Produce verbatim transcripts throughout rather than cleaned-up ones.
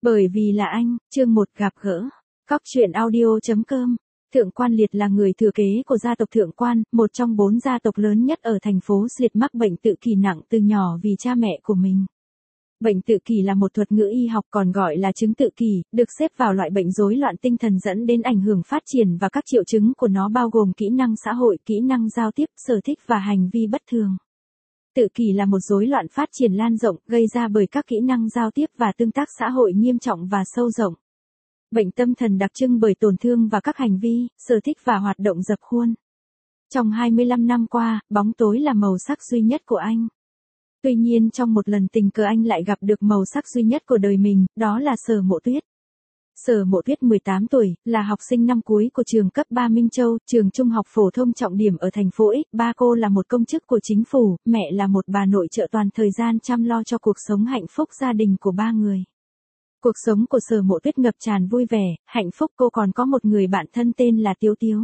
Bởi vì là anh, chương một gặp gỡ. Cóc truyện audio chấm com. Thượng Quan Liệt là người thừa kế của gia tộc Thượng Quan, một trong bốn gia tộc lớn nhất ở thành phố Liệt, mắc bệnh tự kỷ nặng từ nhỏ vì cha mẹ của mình. Bệnh tự kỷ là một thuật ngữ y học còn gọi là chứng tự kỷ, được xếp vào loại bệnh rối loạn tinh thần dẫn đến ảnh hưởng phát triển và các triệu chứng của nó bao gồm kỹ năng xã hội, kỹ năng giao tiếp, sở thích và hành vi bất thường. Tự kỷ là một rối loạn phát triển lan rộng, gây ra bởi các kỹ năng giao tiếp và tương tác xã hội nghiêm trọng và sâu rộng. Bệnh tâm thần đặc trưng bởi tổn thương và các hành vi, sở thích và hoạt động dập khuôn. Trong hai mươi lăm năm qua, bóng tối là màu sắc duy nhất của anh. Tuy nhiên trong một lần tình cờ anh lại gặp được màu sắc duy nhất của đời mình, đó là Sở Mộ Tuyết. Sở Mộ Tuyết mười tám tuổi, là học sinh năm cuối của trường cấp ba Minh Châu, trường trung học phổ thông trọng điểm ở thành phố X. Ba cô là một công chức của chính phủ, mẹ là một bà nội trợ toàn thời gian chăm lo cho cuộc sống hạnh phúc gia đình của ba người. Cuộc sống của Sở Mộ Tuyết ngập tràn vui vẻ, hạnh phúc. Cô còn có một người bạn thân tên là Tiếu Tiếu.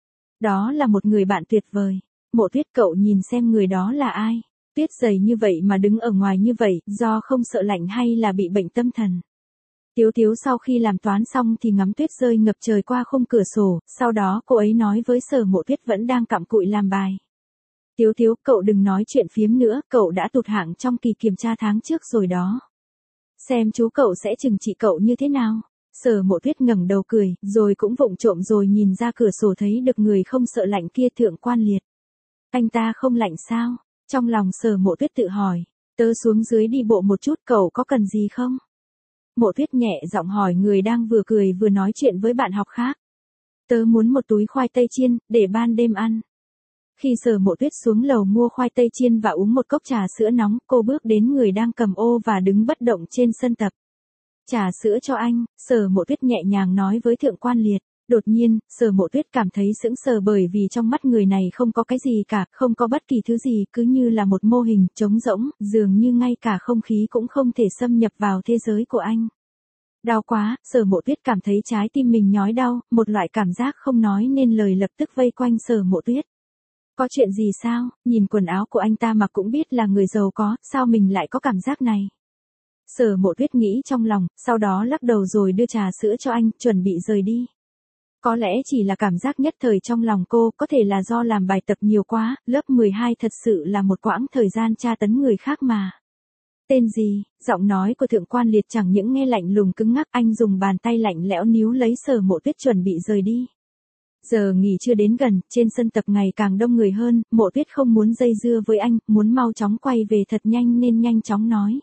Đó là một người bạn tuyệt vời. Mộ Tuyết, cậu nhìn xem người đó là ai? Tuyết dày như vậy mà đứng ở ngoài như vậy, do không sợ lạnh hay là bị bệnh tâm thần? Tiếu Tiếu sau khi làm toán xong thì ngắm tuyết rơi ngập trời qua khung cửa sổ, sau đó cô ấy nói với Sở Mộ Tuyết vẫn đang cặm cụi làm bài. Tiếu Tiếu, cậu đừng nói chuyện phiếm nữa, cậu đã tụt hạng trong kỳ kiểm tra tháng trước rồi đó. Xem chú cậu sẽ trừng trị cậu như thế nào. Sở Mộ Tuyết ngẩng đầu cười, rồi cũng vụng trộm rồi nhìn ra cửa sổ thấy được người không sợ lạnh kia, Thượng Quan Liệt. Anh ta không lạnh sao? Trong lòng Sở Mộ Tuyết tự hỏi. Tớ xuống dưới đi bộ một chút, cậu có cần gì không? Mộ Tuyết nhẹ giọng hỏi người đang vừa cười vừa nói chuyện với bạn học khác. Tớ muốn một túi khoai tây chiên, để ban đêm ăn. Khi Sở Mộ Tuyết xuống lầu mua khoai tây chiên và uống một cốc trà sữa nóng, cô bước đến người đang cầm ô và đứng bất động trên sân tập. Trà sữa cho anh, Sở Mộ Tuyết nhẹ nhàng nói với Thượng Quan Liệt. Đột nhiên, Sở Mộ Tuyết cảm thấy sững sờ bởi vì trong mắt người này không có cái gì cả, không có bất kỳ thứ gì, cứ như là một mô hình trống rỗng, dường như ngay cả không khí cũng không thể xâm nhập vào thế giới của anh. Đau quá, Sở Mộ Tuyết cảm thấy trái tim mình nhói đau, một loại cảm giác không nói nên lời lập tức vây quanh Sở Mộ Tuyết. Có chuyện gì sao? Nhìn quần áo của anh ta mà cũng biết là người giàu có, sao mình lại có cảm giác này? Sở Mộ Tuyết nghĩ trong lòng, sau đó lắc đầu rồi đưa trà sữa cho anh, chuẩn bị rời đi. Có lẽ chỉ là cảm giác nhất thời trong lòng cô, có thể là do làm bài tập nhiều quá, lớp mười hai thật sự là một quãng thời gian tra tấn người khác mà. Tên gì? Giọng nói của Thượng Quan Liệt chẳng những nghe lạnh lùng cứng ngắc, anh dùng bàn tay lạnh lẽo níu lấy Sở Mộ Tuyết chuẩn bị rời đi. Giờ nghỉ chưa đến gần, trên sân tập ngày càng đông người hơn, Mộ Tuyết không muốn dây dưa với anh, muốn mau chóng quay về thật nhanh nên nhanh chóng nói.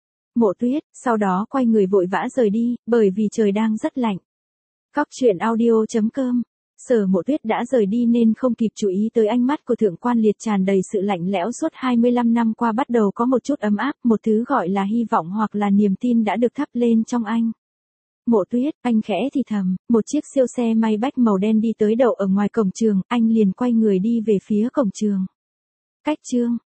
Mộ Tuyết, sau đó quay người vội vã rời đi, bởi vì trời đang rất lạnh. Cóc truyện audio chấm com. Sở Mộ Tuyết đã rời đi nên không kịp chú ý tới ánh mắt của Thượng Quan Liệt tràn đầy sự lạnh lẽo suốt hai mươi lăm năm qua bắt đầu có một chút ấm áp, một thứ gọi là hy vọng hoặc là niềm tin đã được thắp lên trong anh. Mộ Tuyết, anh khẽ thì thầm, một chiếc siêu xe Maybach màu đen đi tới đậu ở ngoài cổng trường, anh liền quay người đi về phía cổng trường. Cách chương,